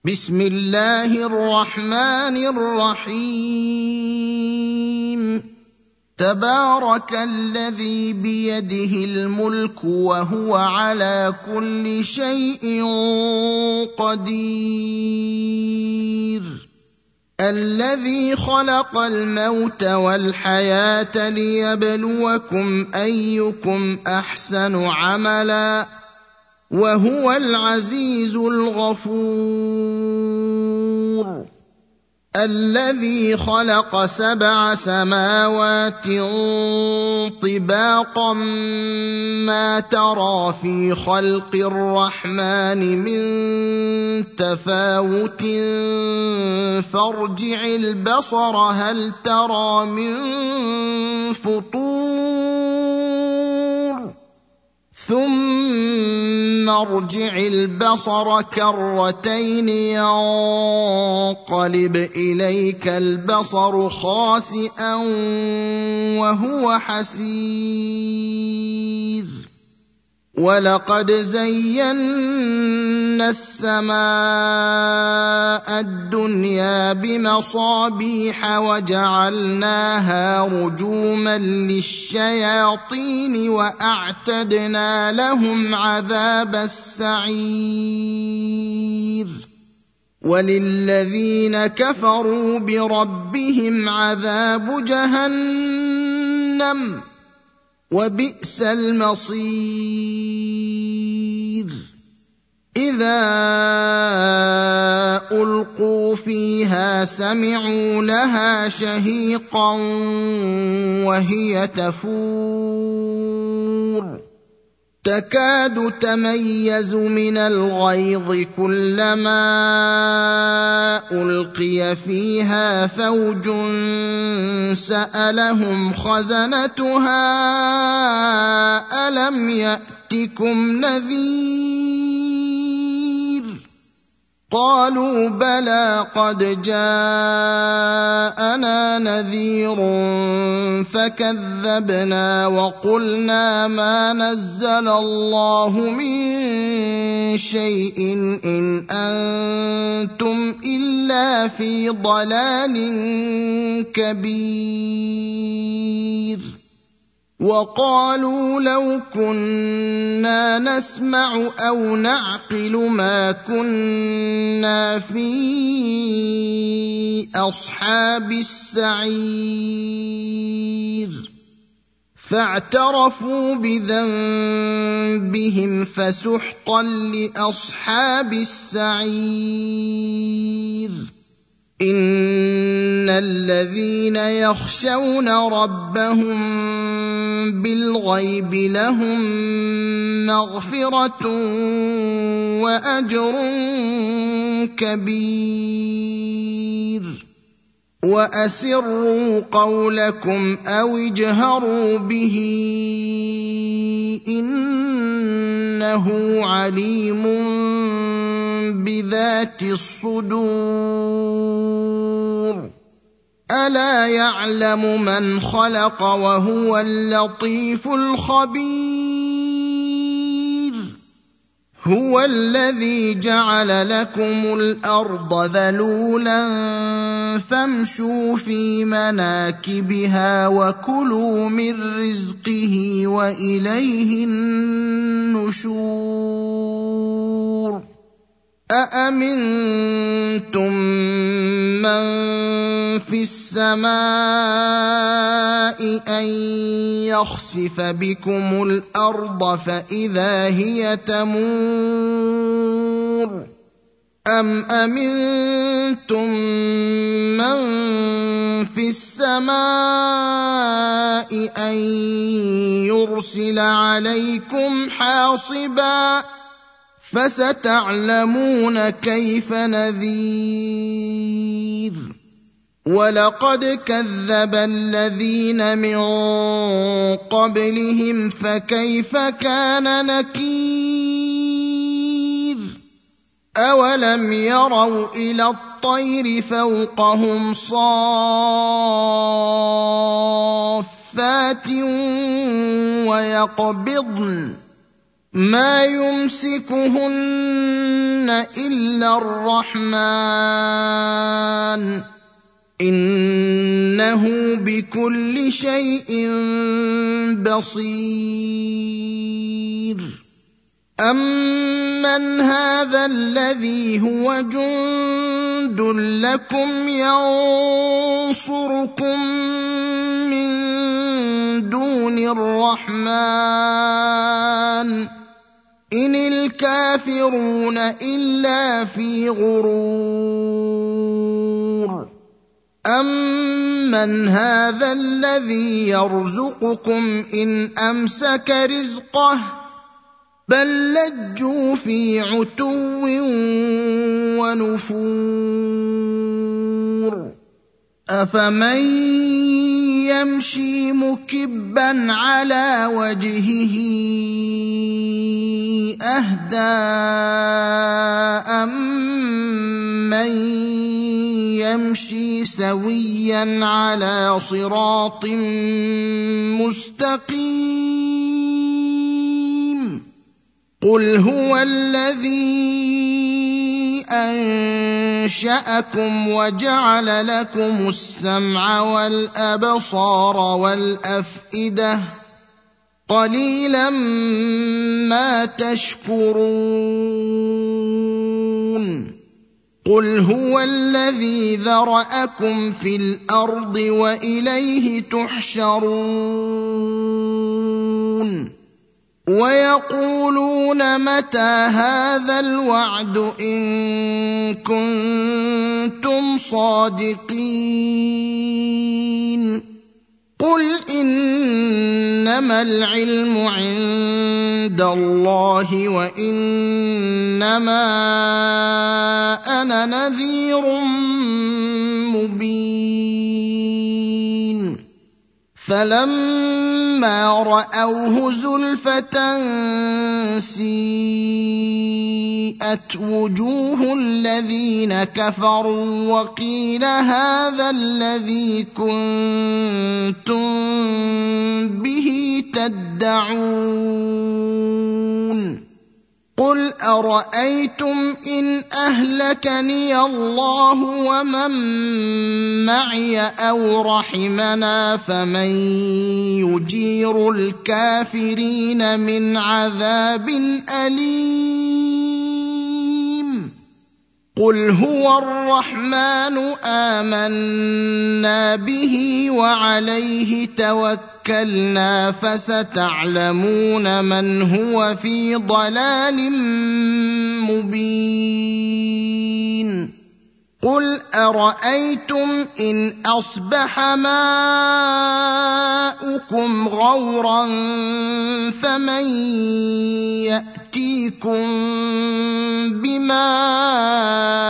بسم الله الرحمن الرحيم تبارك الذي بيده الملك وهو على كل شيء قدير الذي خلق الموت والحياة ليبلوكم أيكم أحسن عملا وهو العزيز الغفور الذي خلق 7 سماوات طباقا ما ترى في خلق الرحمن من تفاوت فارجع البصر هل ترى من فطور ثم ارجع البصر كرتين ينقلب إليك البصر خاسئا وهو حسير ولقد زينا السماء الدنيا بمصابيح وجعلناها رجوما للشياطين وأعتدنا لهم عذاب السعير وللذين كفروا بربهم عذاب جهنم وبئس المصير إذا ألقوا فيها سمعوا لها شهيقا وهي تفور تكاد تميز من الغيظ كلما ألقي فيها فوج سألهم خزنتها ألم يأتكم نذير قالوا بلى قد جاءنا نذير فكذبنا وقلنا ما نزل الله من شيء إن أنتم إلا في ضلال كبير وقالوا لو كنا نسمع أو نعقل ما كنا في أصحاب السعير فاعترفوا بذنبهم فسحقا لأصحاب السعير إن الذين يخشون ربهم بالغيب لهم مغفرة وأجر كبير وأسروا قولكم أو اجهروا به إنه عليم بذات الصدور ألا يعلم من خلق وهو اللطيف الخبير هو الذي جعل لكم الأرض ذلولا فامشوا في مناكبها وكلوا من رزقه وإليه النشور أأمنتم من في السماء أن يخسف بكم الأرض فإذا هي تمور أم أمنتم من في السماء أن يرسل عليكم حاصبا فستعلمون كيف نذير ولقد كذب الذين من قبلهم فكيف كان نكير أولم يروا إلى الطير فوقهم صافات ويقبضن ما يمسكهن إلا الرحمن إنه بكل شيء بصير أمن هذا الذي هو جند لكم ينصركم من دون الرحمن إن الكافرون إلا في غرور أمن هذا الذي يرزقكم إن أمسك رزقه بل لجوا في عتو ونفور أفمن يمشي مكبا على وجهه أهدى أمن يمشي سويا على صراط مستقيم قل هو الذي أنشأكم وجعل لكم السمع والأبصار والأفئدة قليلا ما تشكرون قل هو الذي ذرأكم في الأرض وإليه تحشرون ويقولون متى هذا الوعد إن كنتم صادقين قل إنما العلم عند الله وإنما أنا نذير مبين فلما رأوه زلفة سيئت وجوه الذين كفروا وقيل هذا الذي كنتم به تدعون قل أرأيتم إن أهلكني الله ومن معي أو رحمنا فمن يجير الكافرين من عذاب أليم قل هو الرحمن آمنا به وعليه توكلنا فستعلمون من هو في ضلال مبين قل أرأيتم إن أصبح ماؤكم غورا فمن يأتيكم بماء